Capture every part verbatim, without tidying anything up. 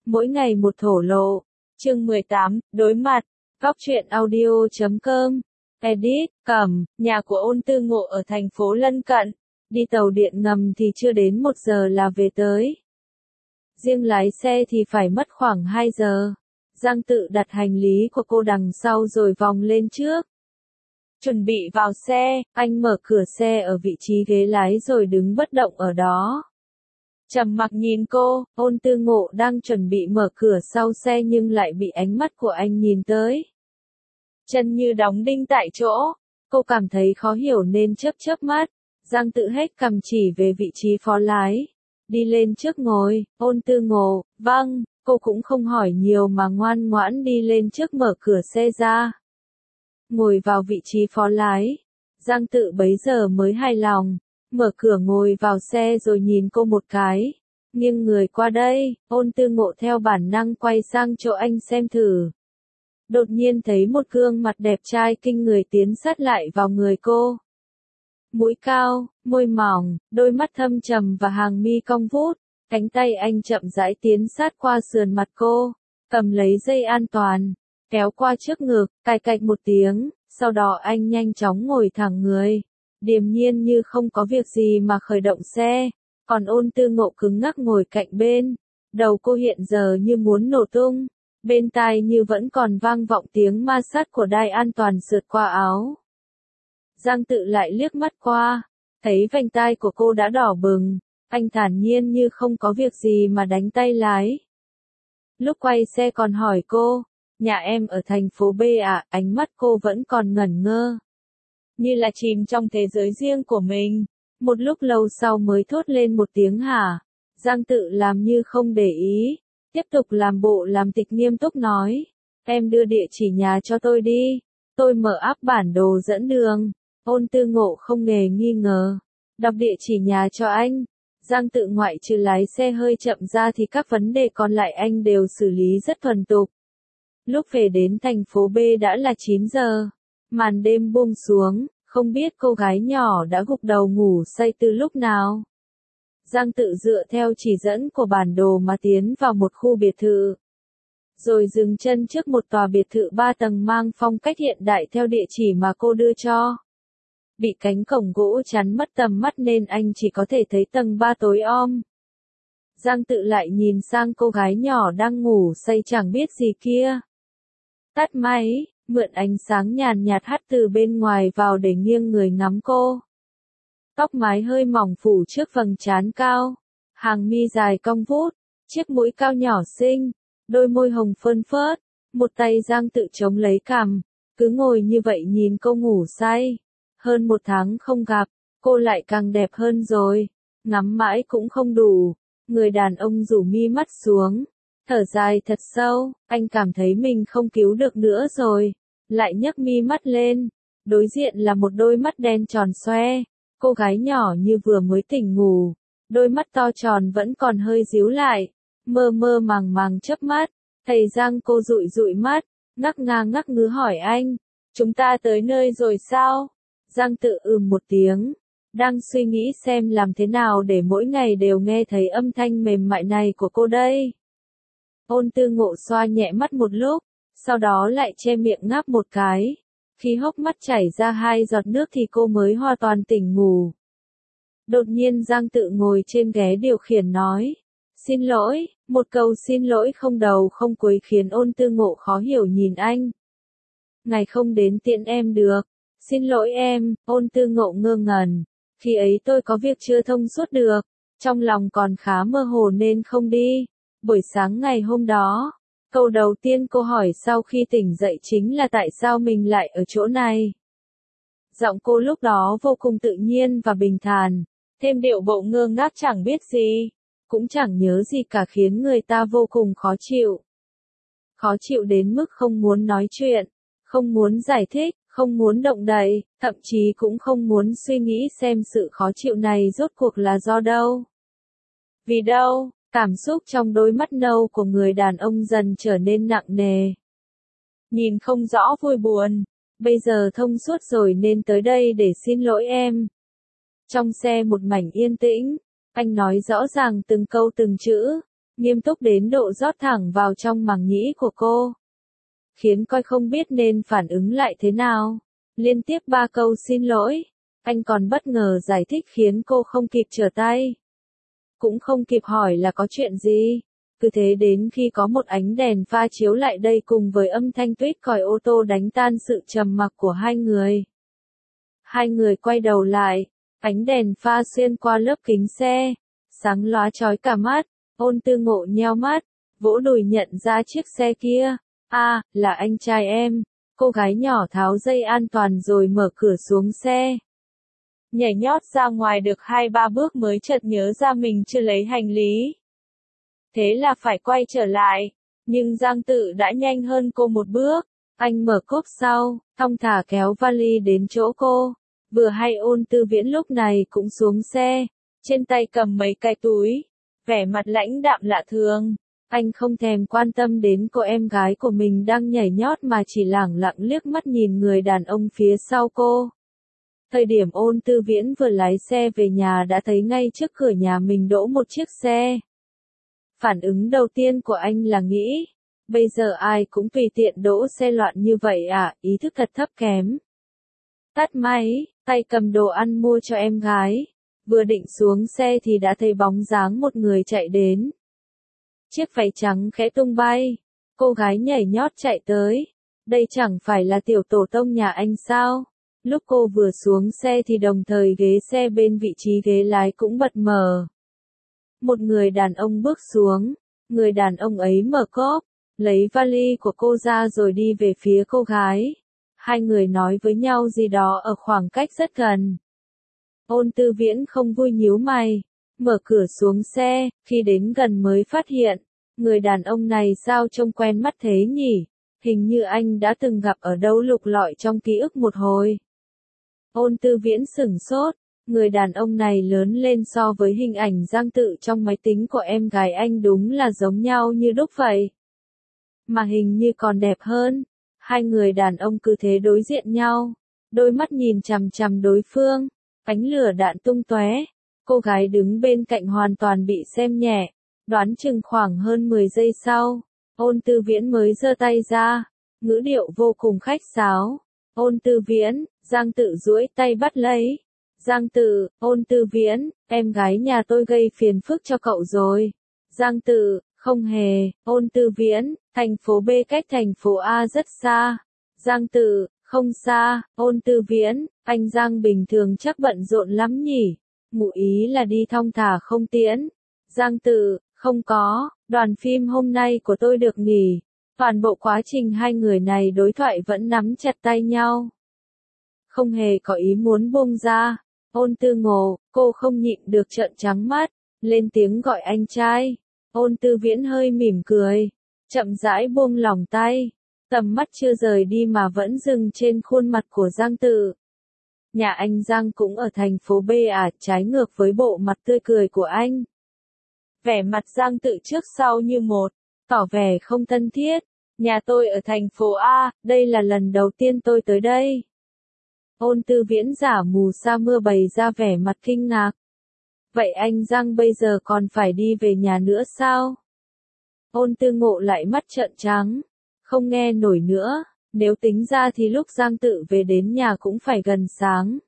Mỗi ngày một thổ lộ. Chương mười tám, đối mặt. Góc truyện audio chấm com. Edit, Cẩm, nhà của Ôn Tư Ngộ ở thành phố lân cận. Đi tàu điện ngầm thì chưa đến một giờ là về tới. Riêng lái xe thì phải mất khoảng hai giờ. Giang Tự đặt hành lý của cô đằng sau rồi vòng lên trước. Chuẩn bị vào xe, anh mở cửa xe ở vị trí ghế lái rồi đứng bất động ở đó. Trầm mặc nhìn cô, Ôn Tư Ngộ đang chuẩn bị mở cửa sau xe nhưng lại bị ánh mắt của anh nhìn tới. Chân như đóng đinh tại chỗ, cô cảm thấy khó hiểu nên chớp chớp mắt. Giang Tự hết cầm chỉ về vị trí phó lái. Đi lên trước ngồi, Ôn Tư Ngộ, vâng, cô cũng không hỏi nhiều mà ngoan ngoãn đi lên trước mở cửa xe ra. Ngồi vào vị trí phó lái. Giang Tự bấy giờ mới hài lòng. Mở cửa ngồi vào xe rồi nhìn cô một cái. Nghiêng người qua đây, Ôn Tư Ngộ theo bản năng quay sang chỗ anh xem thử. Đột nhiên thấy một gương mặt đẹp trai kinh người tiến sát lại vào người cô. Mũi cao, môi mỏng, đôi mắt thâm trầm và hàng mi cong vút. Cánh tay anh chậm rãi tiến sát qua sườn mặt cô, cầm lấy dây an toàn, kéo qua trước ngực, cài cạch một tiếng, sau đó anh nhanh chóng ngồi thẳng người. Điềm nhiên như không có việc gì mà khởi động xe, còn Ôn Tư Ngộ cứng ngắc ngồi cạnh bên. Đầu cô hiện giờ như muốn nổ tung, bên tai như vẫn còn vang vọng tiếng ma sát của đai an toàn sượt qua áo. Giang Tự lại liếc mắt qua, thấy vành tai của cô đã đỏ bừng, anh thản nhiên như không có việc gì mà đánh tay lái. Lúc quay xe còn hỏi cô, nhà em ở thành phố B à, ánh mắt cô vẫn còn ngẩn ngơ. Như là chìm trong thế giới riêng của mình. Một lúc lâu sau mới thốt lên một tiếng hả. Giang Tự làm như không để ý. Tiếp tục làm bộ làm tịch nghiêm túc nói. Em đưa địa chỉ nhà cho tôi đi. Tôi mở app bản đồ dẫn đường. Ôn Tư Ngộ không hề nghi ngờ. Đọc địa chỉ nhà cho anh. Giang Tự ngoại trừ lái xe hơi chậm ra thì các vấn đề còn lại anh đều xử lý rất thuần thục. Lúc về đến thành phố B đã là chín giờ. Màn đêm buông xuống, không biết cô gái nhỏ đã gục đầu ngủ say từ lúc nào. Giang Tự dựa theo chỉ dẫn của bản đồ mà tiến vào một khu biệt thự. Rồi dừng chân trước một tòa biệt thự ba tầng mang phong cách hiện đại theo địa chỉ mà cô đưa cho. Bị cánh cổng gỗ chắn mất tầm mắt nên anh chỉ có thể thấy tầng ba tối om. Giang Tự lại nhìn sang cô gái nhỏ đang ngủ say chẳng biết gì kia. Tắt máy. Mượn ánh sáng nhàn nhạt hắt từ bên ngoài vào để nghiêng người ngắm cô. Tóc mái hơi mỏng phủ trước vầng trán cao, hàng mi dài cong vút, chiếc mũi cao nhỏ xinh, đôi môi hồng phơn phớt, một tay Giang Tự chống lấy cằm, cứ ngồi như vậy nhìn cô ngủ say. Hơn một tháng không gặp, cô lại càng đẹp hơn rồi, ngắm mãi cũng không đủ. Người đàn ông rủ mi mắt xuống. Thở dài thật sâu, anh cảm thấy mình không cứu được nữa rồi. Lại nhấc mi mắt lên. Đối diện là một đôi mắt đen tròn xoe. Cô gái nhỏ như vừa mới tỉnh ngủ. Đôi mắt to tròn vẫn còn hơi díu lại. Mơ mơ màng màng chớp mắt. Thầy Giang cô dụi dụi mắt. Ngắc ngang ngắc ngứ hỏi anh. Chúng ta tới nơi rồi sao? Giang Tự ừm một tiếng. Đang suy nghĩ xem làm thế nào để mỗi ngày đều nghe thấy âm thanh mềm mại này của cô đây. Ôn Tư Ngộ xoa nhẹ mắt một lúc, sau đó lại che miệng ngáp một cái. Khi hốc mắt chảy ra hai giọt nước thì cô mới hoàn toàn tỉnh ngủ. Đột nhiên Giang Tự ngồi trên ghế điều khiển nói. Xin lỗi, một câu xin lỗi không đầu không cuối khiến Ôn Tư Ngộ khó hiểu nhìn anh. Ngày không đến tiễn em được. Xin lỗi em, Ôn Tư Ngộ ngơ ngẩn. Khi ấy tôi có việc chưa thông suốt được. Trong lòng còn khá mơ hồ nên không đi. Buổi sáng ngày hôm đó, câu đầu tiên cô hỏi sau khi tỉnh dậy chính là tại sao mình lại ở chỗ này. Giọng cô lúc đó vô cùng tự nhiên và bình thản, thêm điệu bộ ngơ ngác chẳng biết gì, cũng chẳng nhớ gì cả khiến người ta vô cùng khó chịu. Khó chịu đến mức không muốn nói chuyện, không muốn giải thích, không muốn động đậy, thậm chí cũng không muốn suy nghĩ xem sự khó chịu này rốt cuộc là do đâu. Vì đâu? Cảm xúc trong đôi mắt nâu của người đàn ông dần trở nên nặng nề. Nhìn không rõ vui buồn. Bây giờ thông suốt rồi nên tới đây để xin lỗi em. Trong xe một mảnh yên tĩnh. Anh nói rõ ràng từng câu từng chữ. nghiêm túc đến độ rót thẳng vào trong màng nhĩ của cô, khiến coi không biết nên phản ứng lại thế nào. Liên tiếp ba câu xin lỗi, anh còn bất ngờ giải thích khiến cô không kịp trở tay. Cũng không kịp hỏi là có chuyện gì. Cứ thế đến khi có một ánh đèn pha chiếu lại đây cùng với âm thanh tuýt còi ô tô đánh tan sự trầm mặc của hai người. Hai người quay đầu lại, ánh đèn pha xuyên qua lớp kính xe, sáng lóa chói cả mắt. Ôn Tư Ngộ nheo mắt, vỗ đùi nhận ra chiếc xe kia. À, là anh trai em. Cô gái nhỏ tháo dây an toàn rồi mở cửa xuống xe. Nhảy nhót ra ngoài được hai ba bước mới chợt nhớ ra mình chưa lấy hành lý. Thế là phải quay trở lại, nhưng Giang Tự đã nhanh hơn cô một bước. Anh mở cốp sau, thong thả kéo vali đến chỗ cô. Vừa hay Ôn Tư Viễn lúc này cũng xuống xe, trên tay cầm mấy cái túi, vẻ mặt lãnh đạm lạ thường. Anh không thèm quan tâm đến cô em gái của mình đang nhảy nhót mà chỉ lẳng lặng liếc mắt nhìn người đàn ông phía sau cô. Thời điểm Ôn Tư Viễn vừa lái xe về nhà đã thấy ngay trước cửa nhà mình đỗ một chiếc xe. Phản ứng đầu tiên của anh là nghĩ, bây giờ ai cũng tùy tiện đỗ xe loạn như vậy à, ý thức thật thấp kém. Tắt máy, tay cầm đồ ăn mua cho em gái, vừa định xuống xe thì đã thấy bóng dáng một người chạy đến. Chiếc váy trắng khẽ tung bay, cô gái nhảy nhót chạy tới, đây chẳng phải là tiểu tổ tông nhà anh sao? Lúc cô vừa xuống xe thì đồng thời ghế xe bên vị trí ghế lái cũng bật mở. Một người đàn ông bước xuống, người đàn ông ấy mở cốp, lấy vali của cô ra rồi đi về phía cô gái. Hai người nói với nhau gì đó ở khoảng cách rất gần. Ôn Tư Viễn không vui nhíu mày, mở cửa xuống xe, khi đến gần mới phát hiện, người đàn ông này sao trông quen mắt thế nhỉ? Hình như anh đã từng gặp ở đâu, lục lọi trong ký ức một hồi. Ôn Tư Viễn sửng sốt, người đàn ông này lớn lên so với hình ảnh Giang Tự trong máy tính của em gái anh đúng là giống nhau như đúc vậy. Mà hình như còn đẹp hơn. Hai người đàn ông cứ thế đối diện nhau, đôi mắt nhìn chằm chằm đối phương, ánh lửa đạn tung tóe. Cô gái đứng bên cạnh hoàn toàn bị xem nhẹ, đoán chừng khoảng hơn mười giây sau, Ôn Tư Viễn mới giơ tay ra, ngữ điệu vô cùng khách sáo. Ôn Tư Viễn, Giang Tự duỗi tay bắt lấy. Giang Tự, Ôn Tư Viễn, em gái nhà tôi gây phiền phức cho cậu rồi. Giang Tự, không hề. Ôn Tư Viễn, thành phố B cách thành phố A rất xa. Giang Tự, không xa. Ôn Tư Viễn, anh Giang bình thường chắc bận rộn lắm nhỉ. Ngụ ý là đi thong thả không tiễn. Giang Tự, không có, đoàn phim hôm nay của tôi được nghỉ. Toàn bộ quá trình hai người này đối thoại vẫn nắm chặt tay nhau. Không hề có ý muốn buông ra. Ôn Tư Ngộ, cô không nhịn được trợn trắng mắt, lên tiếng gọi anh trai. Ôn Tư Viễn hơi mỉm cười, chậm rãi buông lỏng tay, tầm mắt chưa rời đi mà vẫn dừng trên khuôn mặt của Giang Tự. Nhà anh Giang cũng ở thành phố B à, trái ngược với bộ mặt tươi cười của anh. Vẻ mặt Giang Tự trước sau như một, tỏ vẻ không thân thiết. Nhà tôi ở thành phố A, đây là lần đầu tiên tôi tới đây. Ôn Tư Viễn giả mù sa mưa bày ra vẻ mặt kinh ngạc. Vậy anh Giang bây giờ còn phải đi về nhà nữa sao? Ôn Tư Ngộ lại mắt trợn trắng, không nghe nổi nữa, nếu tính ra thì lúc Giang Tự về đến nhà cũng phải gần sáng.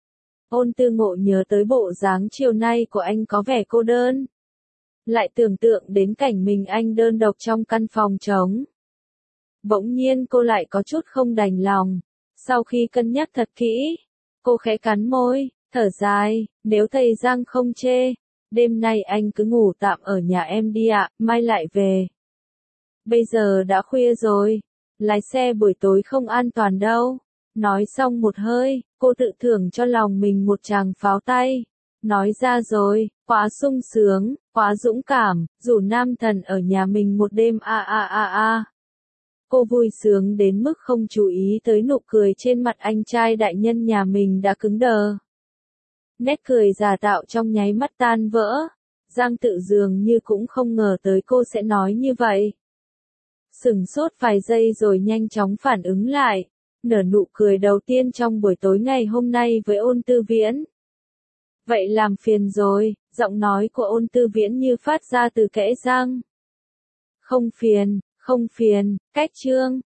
Ôn Tư Ngộ nhớ tới bộ dáng chiều nay của anh có vẻ cô đơn. Lại tưởng tượng đến cảnh mình anh đơn độc trong căn phòng trống. Bỗng nhiên cô lại có chút không đành lòng. Sau khi cân nhắc thật kỹ, cô khẽ cắn môi, thở dài, nếu thầy Giang không chê, đêm nay anh cứ ngủ tạm ở nhà em đi ạ, mai lại về. Bây giờ đã khuya rồi, lái xe buổi tối không an toàn đâu. Nói xong một hơi, cô tự thưởng cho lòng mình một tràng pháo tay. Nói ra rồi, quá sung sướng, quá dũng cảm, rủ nam thần ở nhà mình một đêm a a a a. Cô vui sướng đến mức không chú ý tới nụ cười trên mặt anh trai đại nhân nhà mình đã cứng đờ. Nét cười giả tạo trong nháy mắt tan vỡ. Giang Tự dường như cũng không ngờ tới cô sẽ nói như vậy. Sửng sốt vài giây rồi nhanh chóng phản ứng lại, nở nụ cười đầu tiên trong buổi tối ngày hôm nay với Ôn Tư Viễn. Vậy làm phiền rồi, giọng nói của Ôn Tư Viễn như phát ra từ kẽ răng. Không phiền, không phiền, cách Trương.